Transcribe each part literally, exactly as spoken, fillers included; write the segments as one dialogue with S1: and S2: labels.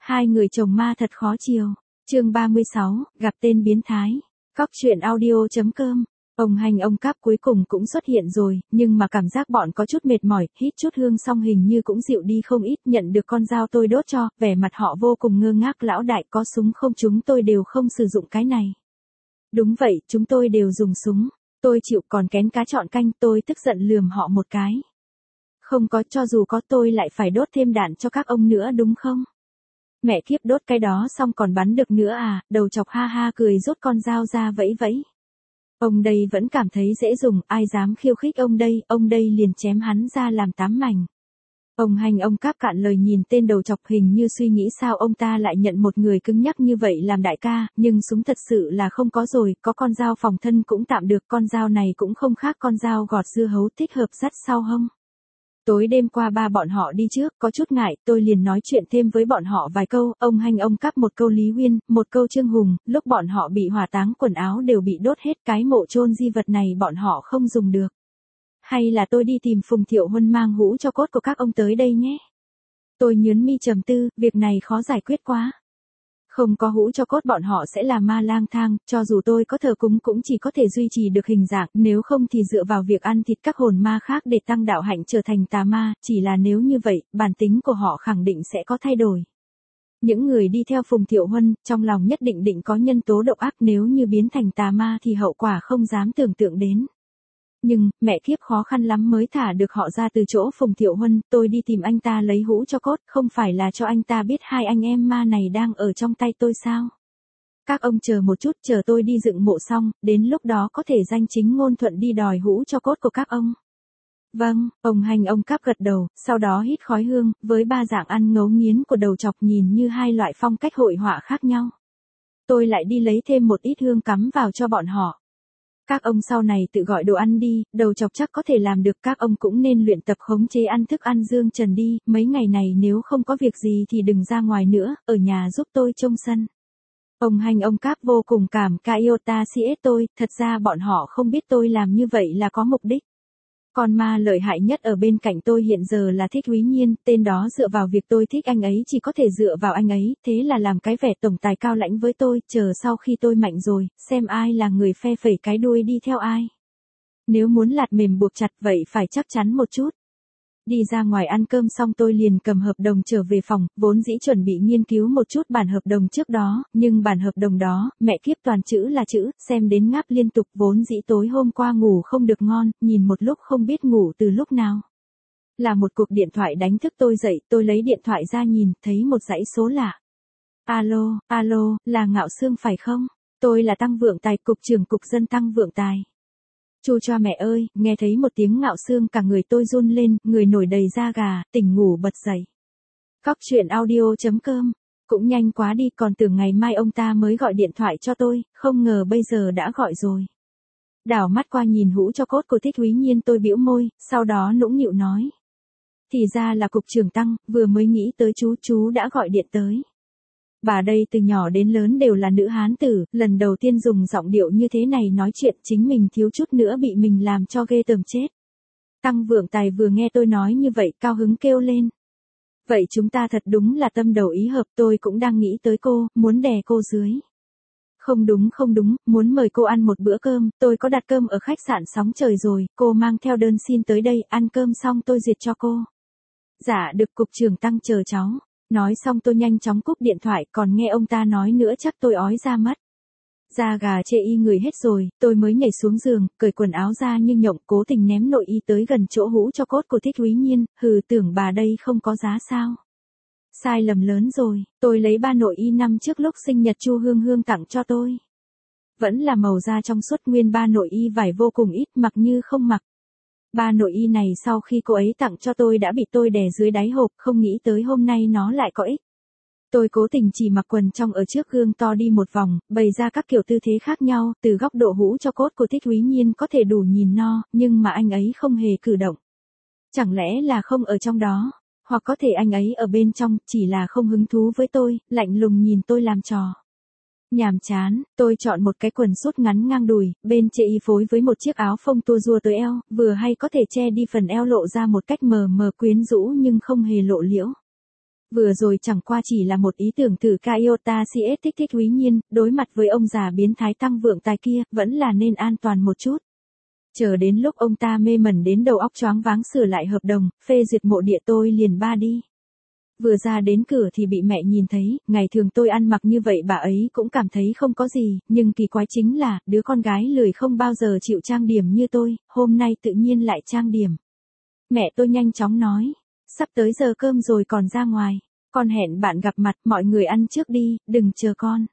S1: Hai người chồng ma thật khó chiều. Chương ba mươi sáu, gặp tên biến thái. Cóc truyện audio.com. Ông Hành ông Cáp cuối cùng cũng xuất hiện rồi, nhưng mà cảm giác bọn có chút mệt mỏi, hít chút hương xong hình như cũng dịu đi không ít, nhận được con dao tôi đốt cho, vẻ mặt họ vô cùng ngơ ngác. Lão đại có súng không? Chúng tôi đều không sử dụng cái này. Đúng vậy, chúng tôi đều dùng súng. Tôi chịu, còn kén cá chọn canh. Tôi tức giận lườm họ một cái. Không có, cho dù có tôi lại phải đốt thêm đạn cho các ông nữa đúng không? Mẹ kiếp, đốt cái đó xong còn bắn được nữa à? Đầu chọc ha ha cười rút con dao ra vẫy vẫy. Ông đây vẫn cảm thấy dễ dùng, ai dám khiêu khích ông đây, ông đây liền chém hắn ra làm tám mảnh. Ông Hành ông Cáp cạn lời nhìn tên đầu chọc, hình như suy nghĩ sao ông ta lại nhận một người cứng nhắc như vậy làm đại ca, nhưng súng thật sự là không có rồi, có con dao phòng thân cũng tạm được, con dao này cũng không khác con dao gọt dưa hấu, thích hợp dắt sau hông. Tối đêm qua ba bọn họ đi trước, có chút ngại, tôi liền nói chuyện thêm với bọn họ vài câu, ông Hành ông Cáp một câu Lý Huyên, một câu Trương Hùng, lúc bọn họ bị hỏa táng quần áo đều bị đốt hết, cái mộ chôn di vật này bọn họ không dùng được. Hay là tôi đi tìm Phùng Thiệu Huân mang hũ cho cốt của các ông tới đây nhé. Tôi nhớn mi trầm tư, việc này khó giải quyết quá. Không có hũ cho cốt bọn họ sẽ là ma lang thang, cho dù tôi có thờ cúng cũng chỉ có thể duy trì được hình dạng, nếu không thì dựa vào việc ăn thịt các hồn ma khác để tăng đạo hạnh trở thành tà ma, chỉ là nếu như vậy, bản tính của họ khẳng định sẽ có thay đổi. Những người đi theo Phùng Thiệu Huân, trong lòng nhất định định có nhân tố độc ác, nếu như biến thành tà ma thì hậu quả không dám tưởng tượng đến. Nhưng, mẹ kiếp, khó khăn lắm mới thả được họ ra từ chỗ Phùng Thiệu Huân, tôi đi tìm anh ta lấy hũ cho cốt, không phải là cho anh ta biết hai anh em ma này đang ở trong tay tôi sao? Các ông chờ một chút, chờ tôi đi dựng mộ xong, đến lúc đó có thể danh chính ngôn thuận đi đòi hũ cho cốt của các ông. Vâng, ông Hành ông Cáp gật đầu, sau đó hít khói hương, với ba dạng ăn ngấu nghiến của đầu chọc nhìn như hai loại phong cách hội họa khác nhau. Tôi lại đi lấy thêm một ít hương cắm vào cho bọn họ. Các ông sau này tự gọi đồ ăn đi, đầu chọc chắc có thể làm được, các ông cũng nên luyện tập khống chế ăn thức ăn dương trần đi, mấy ngày này nếu không có việc gì thì đừng ra ngoài nữa, ở nhà giúp tôi trông sân. Ông Hành ông Cáp vô cùng cảm ca iota siết tôi, thật ra bọn họ không biết tôi làm như vậy là có mục đích. Con ma lợi hại nhất ở bên cạnh tôi hiện giờ là Thích Úy Nhiên, tên đó dựa vào việc tôi thích anh ấy chỉ có thể dựa vào anh ấy, thế là làm cái vẻ tổng tài cao lãnh với tôi, chờ sau khi tôi mạnh rồi, xem ai là người phe phẩy cái đuôi đi theo ai. Nếu muốn lạt mềm buộc chặt vậy phải chắc chắn một chút. Đi ra ngoài ăn cơm xong tôi liền cầm hợp đồng trở về phòng, vốn dĩ chuẩn bị nghiên cứu một chút bản hợp đồng trước đó, nhưng bản hợp đồng đó, mẹ kiếp toàn chữ là chữ, xem đến ngáp liên tục, vốn dĩ tối hôm qua ngủ không được ngon, nhìn một lúc không biết ngủ từ lúc nào. Là một cuộc điện thoại đánh thức tôi dậy, tôi lấy điện thoại ra nhìn, thấy một dãy số lạ. Alo, alo, là Ngạo Sương phải không? Tôi là Tăng Vượng Tài, cục trưởng cục dân Tăng Vượng Tài. Chu cho mẹ ơi, nghe thấy một tiếng Ngạo Sương cả người tôi run lên, người nổi đầy da gà, tỉnh ngủ bật dậy. Cóc truyện audio.com, cũng nhanh quá đi, còn tưởng ngày mai ông ta mới gọi điện thoại cho tôi, không ngờ bây giờ đã gọi rồi. Đảo mắt qua nhìn hũ cho cốt của Thích Úy Nhiên, tôi bĩu môi, sau đó nũng nịu nói. Thì ra là cục trưởng Tăng, vừa mới nghĩ tới chú, chú đã gọi điện tới. Bà đây từ nhỏ đến lớn đều là nữ hán tử, lần đầu tiên dùng giọng điệu như thế này nói chuyện, chính mình thiếu chút nữa bị mình làm cho ghê tởm chết. Tăng Vượng Tài vừa nghe tôi nói như vậy cao hứng kêu lên. Vậy chúng ta thật đúng là tâm đầu ý hợp, tôi cũng đang nghĩ tới cô, muốn đè cô dưới. Không đúng không đúng, muốn mời cô ăn một bữa cơm, tôi có đặt cơm ở khách sạn Sóng Trời rồi, cô mang theo đơn xin tới đây, ăn cơm xong tôi duyệt cho cô. Dạ được, cục trưởng Tăng chờ cháu. Nói xong tôi nhanh chóng cúp điện thoại, còn nghe ông ta nói nữa chắc tôi ói ra mất. Da gà chê y người hết rồi, tôi mới nhảy xuống giường, cởi quần áo ra như nhộng, cố tình ném nội y tới gần chỗ hũ cho cốt của Thích Úy Nhiên, hừ, tưởng bà đây không có giá sao. Sai lầm lớn rồi, tôi lấy ba nội y năm trước lúc sinh nhật Chu Hương Hương tặng cho tôi. Vẫn là màu da trong suốt, nguyên ba nội y vải vô cùng ít, mặc như không mặc. Ba nội y này sau khi cô ấy tặng cho tôi đã bị tôi đè dưới đáy hộp, không nghĩ tới hôm nay nó lại có ích. Tôi cố tình chỉ mặc quần trong ở trước gương to đi một vòng, bày ra các kiểu tư thế khác nhau, từ góc độ hũ cho cốt của Thích Úy Nhiên có thể đủ nhìn no, nhưng mà anh ấy không hề cử động. Chẳng lẽ là không ở trong đó, hoặc có thể anh ấy ở bên trong, chỉ là không hứng thú với tôi, lạnh lùng nhìn tôi làm trò. Nhàm chán, tôi chọn một cái quần sút ngắn ngang đùi, bên chệ y phối với một chiếc áo phông tua rua tới eo, vừa hay có thể che đi phần eo lộ ra một cách mờ mờ quyến rũ nhưng không hề lộ liễu. Vừa rồi chẳng qua chỉ là một ý tưởng từ Toyota xê ét thích thích quý nhiên, đối mặt với ông già biến thái Tăng Vượng Tài kia, vẫn là nên an toàn một chút. Chờ đến lúc ông ta mê mẩn đến đầu óc choáng váng sửa lại hợp đồng, phê duyệt mộ địa tôi liền ba đi. Vừa ra đến cửa thì bị mẹ nhìn thấy, ngày thường tôi ăn mặc như vậy bà ấy cũng cảm thấy không có gì, nhưng kỳ quái chính là, đứa con gái lười không bao giờ chịu trang điểm như tôi, hôm nay tự nhiên lại trang điểm. Mẹ tôi nhanh chóng nói, sắp tới giờ cơm rồi còn ra ngoài, con hẹn bạn gặp mặt, mọi người ăn trước đi, đừng chờ con.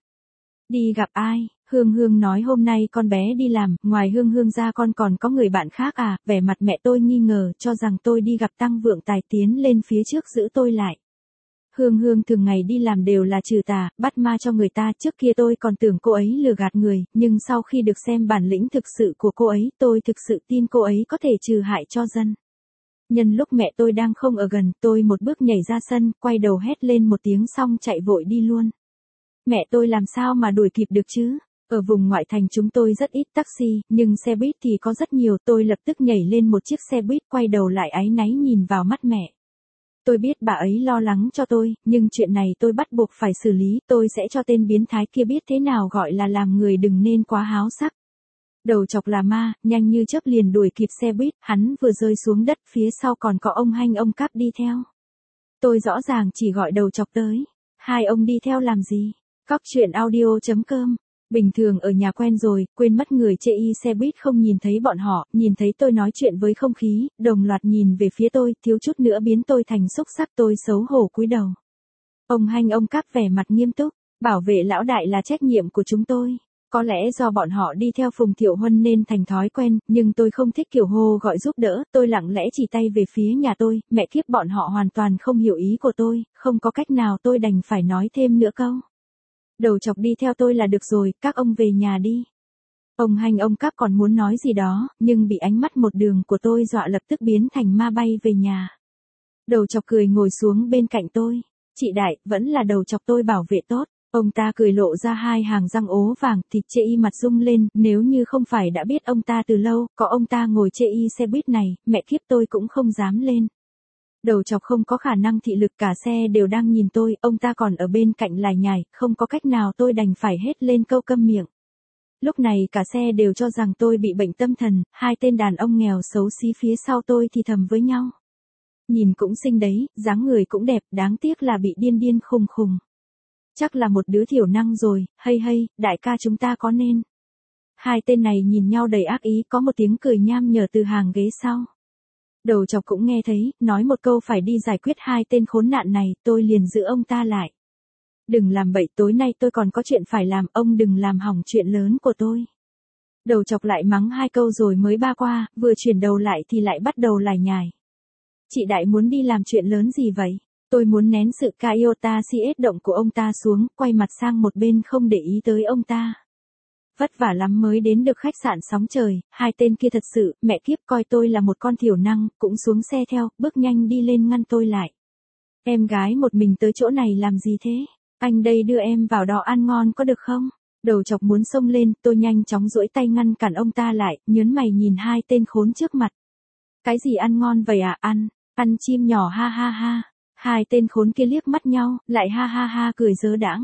S1: Đi gặp ai? Hương Hương nói hôm nay con bé đi làm, ngoài Hương Hương ra con còn có người bạn khác à, vẻ mặt mẹ tôi nghi ngờ, cho rằng tôi đi gặp Tăng Vượng Tài tiến lên phía trước giữ tôi lại. Hương Hương thường ngày đi làm đều là trừ tà, bắt ma cho người ta, trước kia tôi còn tưởng cô ấy lừa gạt người, nhưng sau khi được xem bản lĩnh thực sự của cô ấy, tôi thực sự tin cô ấy có thể trừ hại cho dân. Nhân lúc mẹ tôi đang không ở gần, tôi một bước nhảy ra sân, quay đầu hét lên một tiếng xong chạy vội đi luôn. Mẹ tôi làm sao mà đuổi kịp được chứ? Ở vùng ngoại thành chúng tôi rất ít taxi, nhưng xe buýt thì có rất nhiều, tôi lập tức nhảy lên một chiếc xe buýt quay đầu lại áy náy nhìn vào mắt mẹ. Tôi biết bà ấy lo lắng cho tôi, nhưng chuyện này tôi bắt buộc phải xử lý, tôi sẽ cho tên biến thái kia biết thế nào gọi là làm người đừng nên quá háo sắc. Đầu chọc là ma, nhanh như chớp liền đuổi kịp xe buýt, hắn vừa rơi xuống đất phía sau còn có ông Hanh ông Cáp đi theo. Tôi rõ ràng chỉ gọi đầu chọc tới, hai ông đi theo làm gì? Cóc truyện audio chấm com. Bình thường ở nhà quen rồi, quên mất người chê y xe buýt không nhìn thấy bọn họ, nhìn thấy tôi nói chuyện với không khí, đồng loạt nhìn về phía tôi, thiếu chút nữa biến tôi thành xúc sắc, tôi xấu hổ cúi đầu. Ông Hanh ông Cáp vẻ mặt nghiêm túc, bảo vệ lão đại là trách nhiệm của chúng tôi. Có lẽ do bọn họ đi theo Phùng Thiệu Huân nên thành thói quen, nhưng tôi không thích kiểu hô gọi giúp đỡ, tôi lặng lẽ chỉ tay về phía nhà tôi, mẹ kiếp bọn họ hoàn toàn không hiểu ý của tôi, không có cách nào tôi đành phải nói thêm nữa câu. Đầu chọc đi theo tôi là được rồi, các ông về nhà đi. Ông Hanh ông Cáp còn muốn nói gì đó, nhưng bị ánh mắt một đường của tôi dọa lập tức biến thành ma bay về nhà. Đầu chọc cười ngồi xuống bên cạnh tôi. Chị Đại, vẫn là đầu chọc tôi bảo vệ tốt. Ông ta cười lộ ra hai hàng răng ố vàng, thịt chê y mặt rung lên, nếu như không phải đã biết ông ta từ lâu, có ông ta ngồi chê y xe buýt này, mẹ kiếp tôi cũng không dám lên. Đầu chọc không có khả năng thị lực, cả xe đều đang nhìn tôi, ông ta còn ở bên cạnh lải nhải, không có cách nào tôi đành phải hét lên câu câm miệng. Lúc này cả xe đều cho rằng tôi bị bệnh tâm thần, hai tên đàn ông nghèo xấu xí phía sau tôi thì thầm với nhau. Nhìn cũng xinh đấy, dáng người cũng đẹp, đáng tiếc là bị điên điên khùng khùng. Chắc là một đứa thiểu năng rồi, hay hay, đại ca chúng ta có nên. Hai tên này nhìn nhau đầy ác ý, có một tiếng cười nham nhở từ hàng ghế sau. Đầu chọc cũng nghe thấy, nói một câu phải đi giải quyết hai tên khốn nạn này, tôi liền giữ ông ta lại. Đừng làm bậy, tối nay tôi còn có chuyện phải làm, ông đừng làm hỏng chuyện lớn của tôi. Đầu chọc lại mắng hai câu rồi mới ba qua, vừa chuyển đầu lại thì lại bắt đầu lải nhải. Chị Đại muốn đi làm chuyện lớn gì vậy? Tôi muốn nén sự Toyota xê ét động của ông ta xuống, quay mặt sang một bên không để ý tới ông ta. Vất vả lắm mới đến được khách sạn Sóng Trời, hai tên kia thật sự, mẹ kiếp coi tôi là một con thiểu năng, cũng xuống xe theo, bước nhanh đi lên ngăn tôi lại. Em gái một mình tới chỗ này làm gì thế? Anh đây đưa em vào đó ăn ngon có được không? Đầu chọc muốn xông lên, tôi nhanh chóng duỗi tay ngăn cản ông ta lại, nhớn mày nhìn hai tên khốn trước mặt. Cái gì ăn ngon vậy à? Ăn, ăn chim nhỏ ha ha ha. Hai tên khốn kia liếc mắt nhau, lại ha ha ha cười dớ đãng.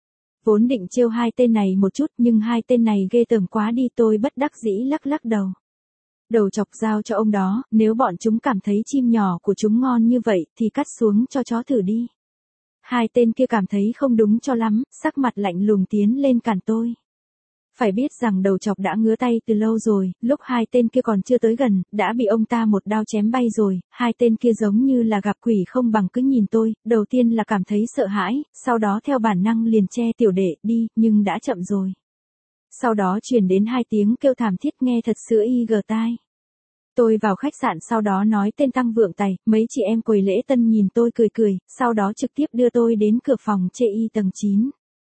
S1: Vốn định trêu hai tên này một chút nhưng hai tên này ghê tởm quá đi, tôi bất đắc dĩ lắc lắc đầu. Đầu chọc giao cho ông đó, nếu bọn chúng cảm thấy chim nhỏ của chúng ngon như vậy thì cắt xuống cho chó thử đi. Hai tên kia cảm thấy không đúng cho lắm, sắc mặt lạnh lùng tiến lên cản tôi. Phải biết rằng đầu chọc đã ngứa tay từ lâu rồi, lúc hai tên kia còn chưa tới gần, đã bị ông ta một đao chém bay rồi, hai tên kia giống như là gặp quỷ không bằng cứ nhìn tôi, đầu tiên là cảm thấy sợ hãi, sau đó theo bản năng liền che tiểu đệ đi, nhưng đã chậm rồi. Sau đó truyền đến hai tiếng kêu thảm thiết nghe thật sự y gờ tai. Tôi vào khách sạn sau đó nói tên Tăng Vượng Tài, mấy chị em quầy lễ tân nhìn tôi cười cười, sau đó trực tiếp đưa tôi đến cửa phòng chê y tầng chín.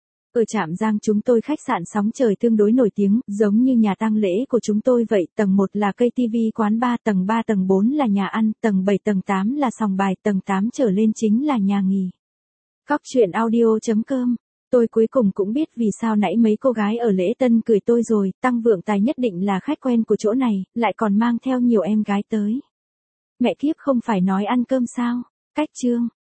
S1: Ở Trạm Giang chúng tôi khách sạn Sóng Trời tương đối nổi tiếng, giống như nhà tang lễ của chúng tôi vậy, tầng một là cây ti vi quán bar, tầng ba tầng bốn là nhà ăn, tầng bảy tầng tám là sòng bài, tầng tám trở lên chính là nhà nghỉ. Cóc truyện audio chấm com. Tôi cuối cùng cũng biết vì sao nãy mấy cô gái ở lễ tân cười tôi rồi, Tăng Vượng Tài nhất định là khách quen của chỗ này, lại còn mang theo nhiều em gái tới. Mẹ kiếp không phải nói ăn cơm sao? Cách chương.